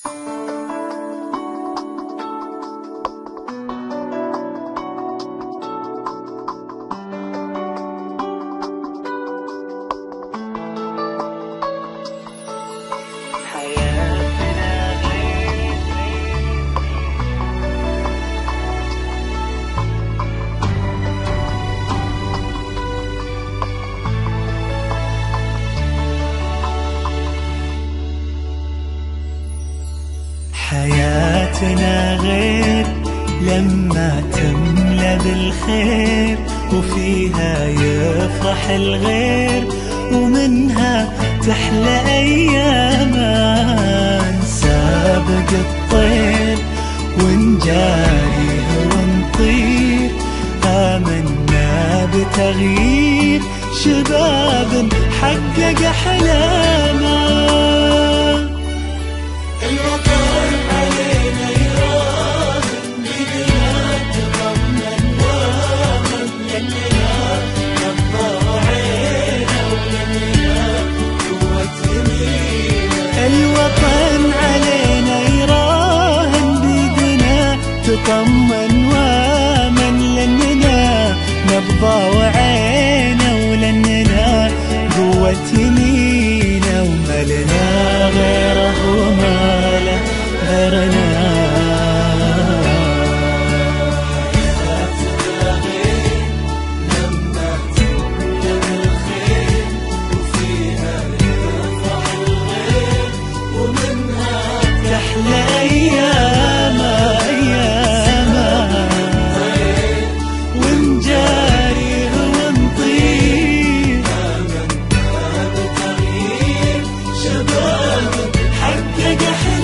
حياتنا غير لما تملى بالخير، وفيها يفرح الغير، ومنها تحلى أيامنا. نسابق الطير ونجاري ونطير، آمنا بتغيير شباب حقق أحلامه. الوطن علينا يراهن بيدنا تطمن وامن، لأننا نبضى عينا ولأننا قوة يمينا. الوطن علينا يراهن بيدنا تطمن وامن، لأننا نبضى وعينا ولأننا قوة يمينا. وما لنا غيره وما له غيرنا. حياتنا غير لما تملى بالخير، وفيها يفرح الغير، ومنها تحلى أيامنا. ونجاري ونطير، آمنا بتغيير شباب حقق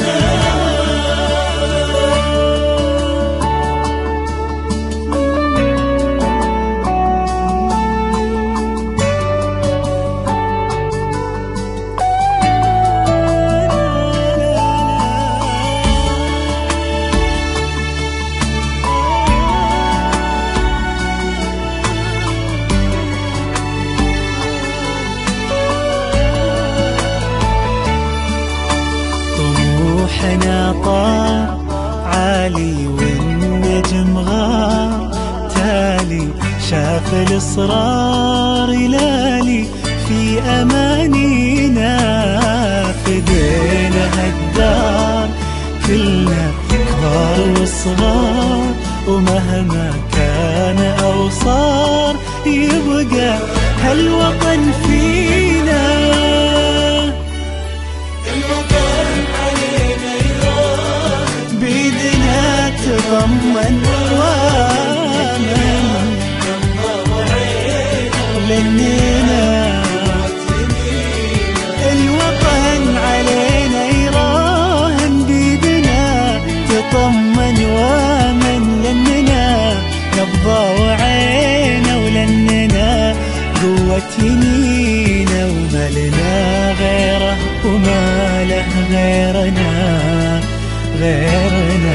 طموحنا طار عالي والنجم غار تالي، شاف الإصرار يلالي في أمانينا. فدينا هالدار كلنا كبار وصغار، ومهما كان أو صار يبقى هالوطن فينا. الوطن علينا يراهن بيدنا تضمن وامن، لأننا الوطن علينا يراهن بيدنا تطمن وامن، لأننا نبضى وعينا ولأننا قوة يمينا. وما لنا غيره وما له غيرنا غيرنا.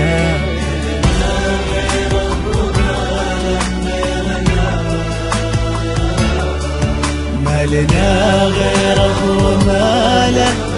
ما لنا غيره وما له